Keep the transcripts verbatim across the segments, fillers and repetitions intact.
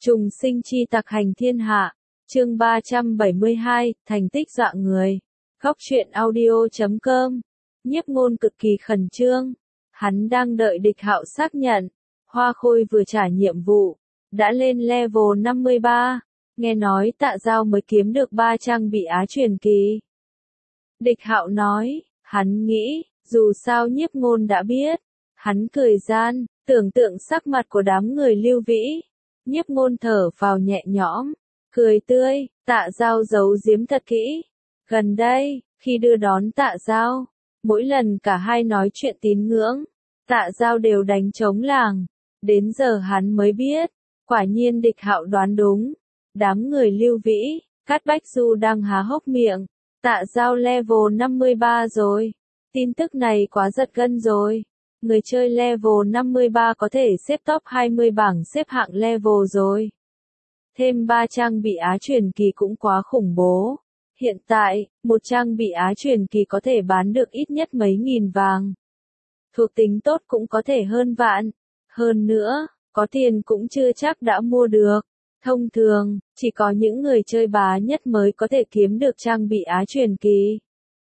Trùng sinh chi tặc hành thiên hạ, chương ba trăm bảy mươi hai, thành tích dọa người. Góc truyện audio chấm com. Nhiếp Ngôn cực kỳ khẩn trương, hắn đang đợi Địch Hạo xác nhận. Hoa Khôi vừa trả nhiệm vụ, đã lên level năm mươi ba, nghe nói Tạ Giao mới kiếm được ba trang bị Á truyền kỳ. Địch Hạo nói, hắn nghĩ, dù sao Nhiếp Ngôn đã biết. Hắn cười gian, tưởng tượng sắc mặt của đám người Lưu Vĩ. Nhiếp Ngôn thở vào nhẹ nhõm, cười tươi, Tạ Giao giấu giếm thật kỹ. Gần đây, khi đưa đón Tạ Giao, mỗi lần cả hai nói chuyện tín ngưỡng, Tạ Giao đều đánh trống làng. Đến giờ hắn mới biết, quả nhiên Địch Hạo đoán đúng. Đám người Lưu Vĩ, Cát Bách Du đang há hốc miệng. Tạ Giao level năm mươi ba rồi. Tin tức này quá giật gân rồi. Người chơi level năm mươi ba có thể xếp top hai mươi bảng xếp hạng level rồi. Thêm ba trang bị Á truyền kỳ cũng quá khủng bố. Hiện tại, một trang bị Á truyền kỳ có thể bán được ít nhất mấy nghìn vàng. Thuộc tính tốt cũng có thể hơn vạn. Hơn nữa, có tiền cũng chưa chắc đã mua được. Thông thường, chỉ có những người chơi bá nhất mới có thể kiếm được trang bị Á truyền kỳ.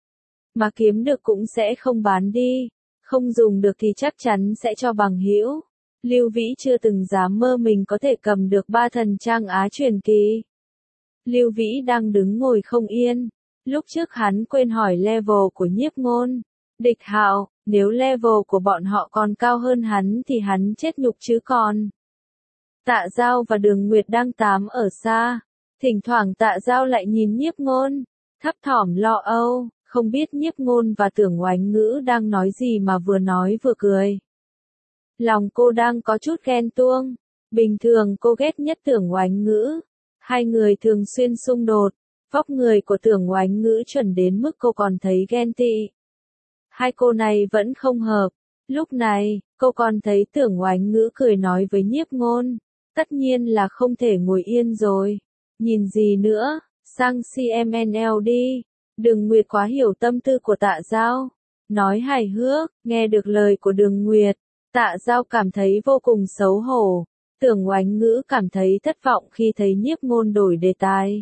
Mà kiếm được cũng sẽ không bán đi. Không dùng được thì chắc chắn sẽ cho bằng hữu. Lưu Vĩ chưa từng dám mơ mình có thể cầm được ba thần trang Á truyền kỳ. Lưu Vĩ đang đứng ngồi không yên. Lúc trước hắn quên hỏi level của Nhiếp Ngôn. Địch Hạo, nếu level của bọn họ còn cao hơn hắn thì hắn chết nhục chứ còn. Tạ Giao và Đường Nguyệt đang tám ở xa. Thỉnh thoảng Tạ Giao lại nhìn Nhiếp Ngôn, thấp thỏm lo âu. Không biết Nhiếp Ngôn và Tưởng Oánh Ngữ đang nói gì mà vừa nói vừa cười. Lòng cô đang có chút ghen tuông. Bình thường cô ghét nhất Tưởng Oánh Ngữ. Hai người thường xuyên xung đột. Vóc người của Tưởng Oánh Ngữ chuẩn đến mức cô còn thấy ghen tị. Hai cô này vẫn không hợp. Lúc này, cô còn thấy Tưởng Oánh Ngữ cười nói với Nhiếp Ngôn. Tất nhiên là không thể ngồi yên rồi. Nhìn gì nữa, sang xê em en lờ đi. Đường Nguyệt quá hiểu tâm tư của Tạ Giao. Nói hài hước, nghe được lời của Đường Nguyệt. Tạ Giao cảm thấy vô cùng xấu hổ. Tưởng Oánh Ngữ cảm thấy thất vọng khi thấy Nhiếp Ngôn đổi đề tài.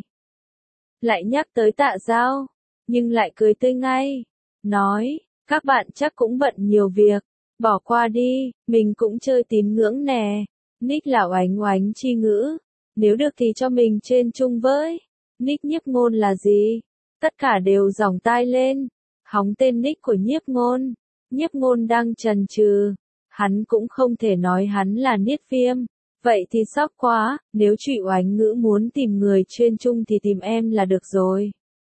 Lại nhắc tới Tạ Giao, nhưng lại cười tươi ngay. Nói, các bạn chắc cũng bận nhiều việc. Bỏ qua đi, mình cũng chơi tín ngưỡng nè. Nick là Oánh Oánh Chi Ngữ. Nếu được thì cho mình trên chung với. Nick Nhiếp Ngôn là gì? Tất cả đều giỏng tai lên. Hóng tên nick của Nhiếp Ngôn. Nhiếp Ngôn đang chần chừ. Hắn cũng không thể nói hắn là Niết Viêm. Vậy thì sốc quá, nếu chị Oánh Ngữ muốn tìm người chuyên chung thì tìm em là được rồi.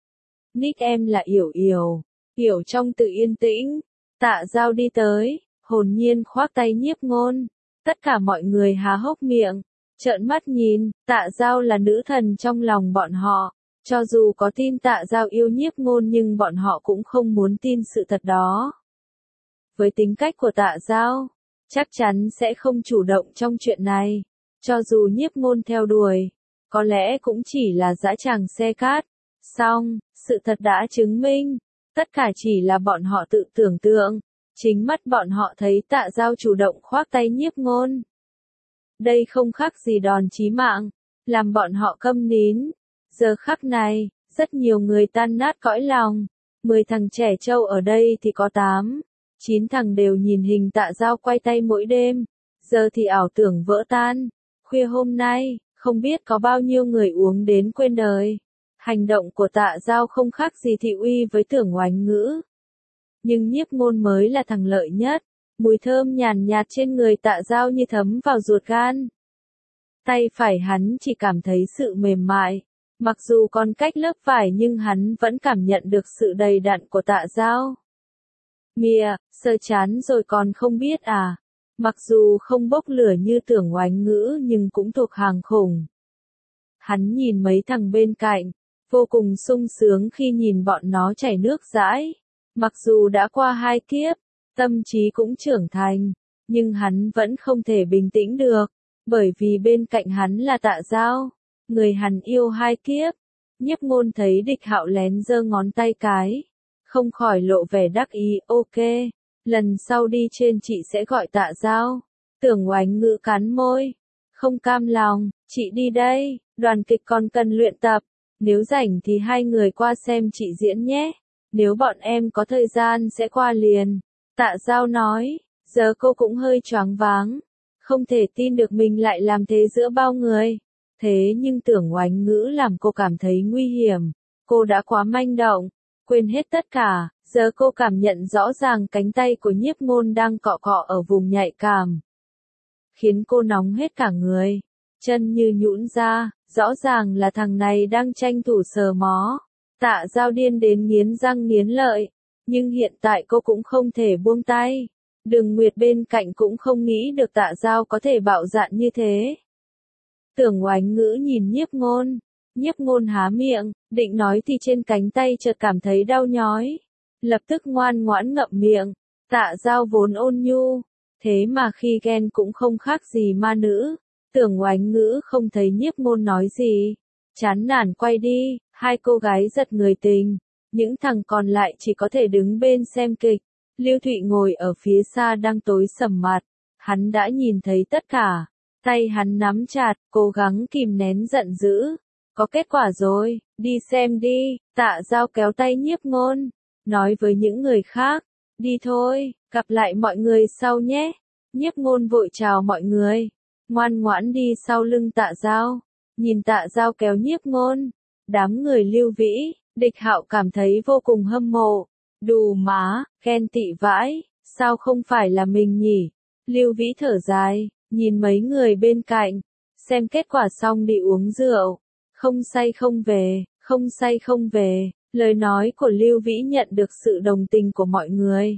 Nick em là Yểu Yểu. Yểu trong tự yên tĩnh. Tạ Giao đi tới, hồn nhiên khoác tay Nhiếp Ngôn. Tất cả mọi người há hốc miệng, trợn mắt nhìn. Tạ Giao là nữ thần trong lòng bọn họ. Cho dù có tin Tạ Giao yêu Nhiếp Ngôn nhưng bọn họ cũng không muốn tin sự thật đó. Với tính cách của Tạ Giao, chắc chắn sẽ không chủ động trong chuyện này. Cho dù Nhiếp Ngôn theo đuổi, có lẽ cũng chỉ là dã tràng xe cát. Song, sự thật đã chứng minh, tất cả chỉ là bọn họ tự tưởng tượng. Chính mắt bọn họ thấy Tạ Giao chủ động khoác tay Nhiếp Ngôn. Đây không khác gì đòn chí mạng, làm bọn họ câm nín. Giờ khắc này, rất nhiều người tan nát cõi lòng. Mười thằng trẻ trâu ở đây thì có tám, chín thằng đều nhìn hình Tạ Giao quay tay mỗi đêm. Giờ thì ảo tưởng vỡ tan. Khuya hôm nay, không biết có bao nhiêu người uống đến quên đời. Hành động của Tạ Giao không khác gì thị uy với Tưởng Oánh Ngữ. Nhưng Nhiếp Ngôn mới là thằng lợi nhất. Mùi thơm nhàn nhạt trên người Tạ Giao như thấm vào ruột gan. Tay phải hắn chỉ cảm thấy sự mềm mại. Mặc dù còn cách lớp vải nhưng hắn vẫn cảm nhận được sự đầy đặn của Tạ Giao. Mìa, sơ chán rồi còn không biết à. Mặc dù không bốc lửa như Tưởng Oánh Ngữ nhưng cũng thuộc hàng khủng. Hắn nhìn mấy thằng bên cạnh, vô cùng sung sướng khi nhìn bọn nó chảy nước dãi. Mặc dù đã qua hai kiếp, tâm trí cũng trưởng thành, nhưng hắn vẫn không thể bình tĩnh được, bởi vì bên cạnh hắn là Tạ Giao, người hắn yêu hai kiếp. Nhiếp Ngôn thấy Địch Hạo lén giơ ngón tay cái, không khỏi lộ vẻ đắc ý. Ok, lần sau đi trên chị sẽ gọi Tạ Giao. Tưởng Oánh Ngữ cắn môi, Không cam lòng, chị đi đây, đoàn kịch còn cần luyện tập. Nếu rảnh thì hai người qua xem chị diễn nhé. Nếu bọn em có thời gian sẽ qua liền. Tạ Giao nói, giờ cô cũng hơi choáng váng. Không thể tin được mình lại làm thế giữa bao người. Thế nhưng Tưởng Oánh Ngữ làm cô cảm thấy nguy hiểm. Cô đã quá manh động, quên hết tất cả. Giờ cô cảm nhận rõ ràng cánh tay của Nhiếp Ngôn đang cọ cọ ở vùng nhạy cảm. Khiến cô nóng hết cả người. Chân như nhũn ra, rõ ràng là thằng này đang tranh thủ sờ mó. Tạ Giao điên đến nghiến răng nghiến lợi. Nhưng hiện tại cô cũng không thể buông tay. Đường Nguyệt bên cạnh cũng không nghĩ được Tạ Giao có thể bạo dạn như thế. Tưởng Oánh Ngữ nhìn Nhiếp Ngôn. Nhiếp Ngôn há miệng, định nói thì trên cánh tay chợt cảm thấy đau nhói. Lập tức ngoan ngoãn ngậm miệng. Tạ Giao vốn ôn nhu. Thế mà khi ghen cũng không khác gì ma nữ. Tưởng Oánh Ngữ không thấy Nhiếp Ngôn nói gì. Chán nản quay đi, hai cô gái giật người tình. Những thằng còn lại chỉ có thể đứng bên xem kịch. Lưu Thụy ngồi ở phía xa đang tối sầm mặt. Hắn đã nhìn thấy tất cả. Tay hắn nắm chặt, cố gắng kìm nén giận dữ. Có kết quả rồi, đi xem đi. Tạ Giao kéo tay Nhiếp Ngôn. Nói với những người khác. Đi thôi, gặp lại mọi người sau nhé. Nhiếp Ngôn vội chào mọi người. Ngoan ngoãn đi sau lưng Tạ Giao. Nhìn Tạ Giao kéo Nhiếp Ngôn. Đám người Lưu Vĩ, Địch Hạo cảm thấy vô cùng hâm mộ. Đù má, ghen tị vãi, sao không phải là mình nhỉ? Lưu Vĩ thở dài, nhìn mấy người bên cạnh. Xem kết quả xong đi uống rượu. Không say không về, không say không về. Lời nói của Lưu Vĩ nhận được sự đồng tình của mọi người.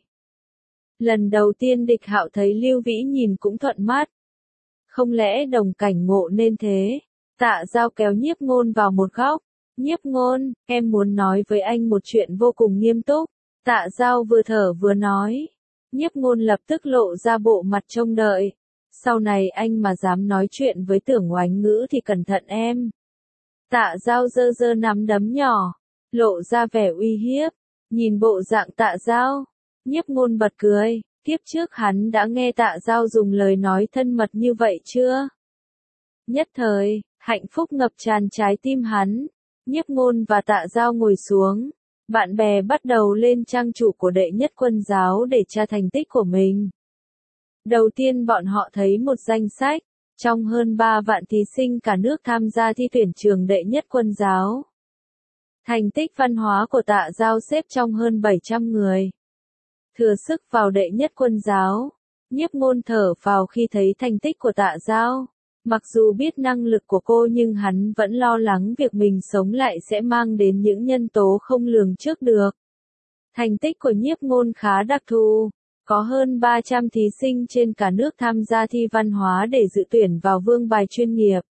Lần đầu tiên Địch Hạo thấy Lưu Vĩ nhìn cũng thuận mắt. Không lẽ đồng cảnh ngộ nên thế? Tạ Giao kéo Nhiếp Ngôn vào một góc. Nhiếp Ngôn, em muốn nói với anh một chuyện vô cùng nghiêm túc. Tạ Giao vừa thở vừa nói. Nhiếp Ngôn lập tức lộ ra bộ mặt trông đợi. Sau này anh mà dám nói chuyện với Tưởng Oánh Ngữ thì cẩn thận em. Tạ Giao giơ giơ nắm đấm nhỏ. Lộ ra vẻ uy hiếp. Nhìn bộ dạng Tạ Giao. Nhiếp Ngôn bật cười. Kiếp trước hắn đã nghe Tạ Giao dùng lời nói thân mật như vậy chưa? Nhất thời, hạnh phúc ngập tràn trái tim hắn. Nhiếp Ngôn và Tạ Giao ngồi xuống. Bạn bè bắt đầu lên trang chủ của Đệ Nhất Quân Giáo để tra thành tích của mình. Đầu tiên bọn họ thấy một danh sách. Trong hơn ba vạn thí sinh cả nước tham gia thi tuyển trường Đệ Nhất Quân Giáo. Thành tích văn hóa của Tạ Giao xếp trong hơn bảy trăm người. Thừa sức vào Đệ Nhất Quân Giáo. Nhiếp Ngôn thở phào khi thấy thành tích của Tạ Giao. Mặc dù biết năng lực của cô nhưng hắn vẫn lo lắng việc mình sống lại sẽ mang đến những nhân tố không lường trước được. Thành tích của Nhiếp Ngôn khá đặc thù. Có hơn ba trăm thí sinh trên cả nước tham gia thi văn hóa để dự tuyển vào vương bài chuyên nghiệp.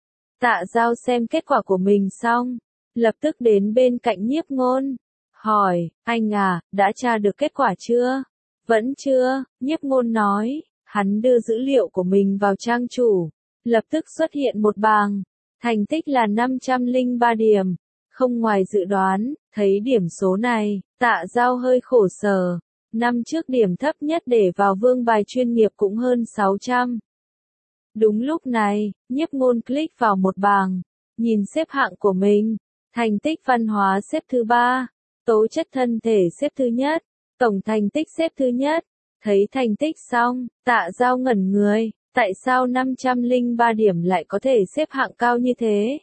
Tạ Giao xem kết quả của mình xong. Lập tức đến bên cạnh Nhiếp Ngôn. Hỏi, anh à, đã tra được kết quả chưa? Vẫn chưa, Nhiếp Ngôn nói. Hắn đưa dữ liệu của mình vào trang chủ. Lập tức xuất hiện một bảng. Thành tích là năm trăm lẻ ba điểm. Không ngoài dự đoán, thấy điểm số này, Tạ Giao hơi khổ sở. Năm trước điểm thấp nhất để vào vương bài chuyên nghiệp cũng hơn sáu trăm. Đúng lúc này, Nhiếp Ngôn click vào một bảng. Nhìn xếp hạng của mình. Thành tích văn hóa xếp thứ ba. Tố chất thân thể xếp thứ nhất. Tổng thành tích xếp thứ nhất. Thấy thành tích xong, Tạ Giao ngẩn người. Tại sao năm trăm lẻ ba điểm lại có thể xếp hạng cao như thế?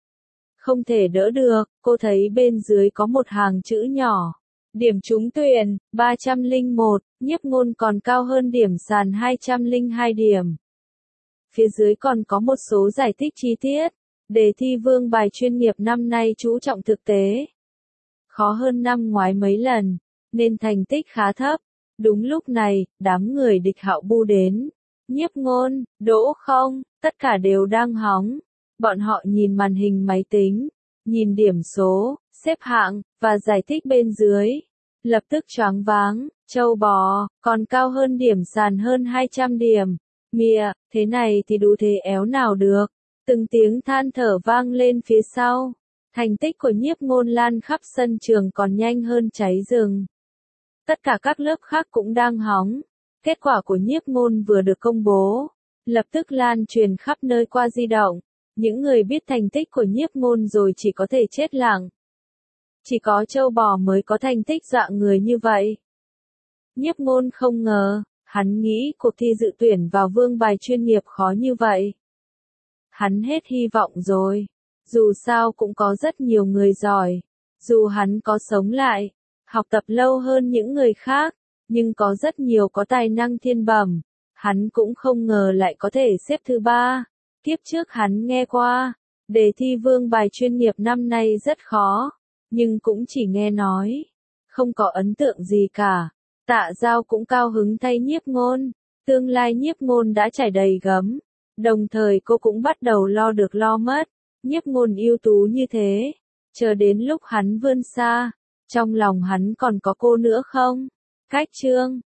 Không thể đỡ được, cô thấy bên dưới có một hàng chữ nhỏ. Điểm trúng tuyển, ba trăm lẻ một, Nhiếp Ngôn còn cao hơn điểm sàn hai trăm lẻ hai điểm. Phía dưới còn có một số giải thích chi tiết. Đề thi vương bài chuyên nghiệp năm nay chú trọng thực tế. Khó hơn năm ngoái mấy lần, nên thành tích khá thấp. Đúng lúc này, đám người Địch Hạo bu đến. Nhiếp Ngôn, đỗ không, tất cả đều đang hóng. Bọn họ nhìn màn hình máy tính, nhìn điểm số, xếp hạng, và giải thích bên dưới. Lập tức choáng váng, trâu bò, còn cao hơn điểm sàn hơn hai trăm điểm. Mịa, thế này thì đủ thế éo nào được. Từng tiếng than thở vang lên phía sau. Thành tích của Nhiếp Ngôn lan khắp sân trường còn nhanh hơn cháy rừng. Tất cả các lớp khác cũng đang hóng. Kết quả của Nhiếp Ngôn vừa được công bố. lập tức lan truyền khắp nơi qua di động. Những người biết thành tích của Nhiếp Ngôn rồi chỉ có thể chết lặng. Chỉ có trâu bò mới có thành tích dạng người như vậy. Nhiếp Ngôn không ngờ, hắn nghĩ cuộc thi dự tuyển vào vương bài chuyên nghiệp khó như vậy. Hắn hết hy vọng rồi. Dù sao cũng có rất nhiều người giỏi. Dù hắn có sống lại, học tập lâu hơn những người khác, nhưng có rất nhiều có tài năng thiên bẩm. Hắn cũng không ngờ lại có thể xếp thứ ba. Kiếp trước hắn nghe qua, đề thi vương bài chuyên nghiệp năm nay rất khó, nhưng cũng chỉ nghe nói, không có ấn tượng gì cả. Tạ Giao cũng cao hứng thay Nhiếp Ngôn, tương lai Nhiếp Ngôn đã trải đầy gấm, đồng thời cô cũng bắt đầu lo được lo mất. Nhiếp Ngôn ưu tú như thế, chờ đến lúc hắn vươn xa, trong lòng hắn còn có cô nữa không? Cách chương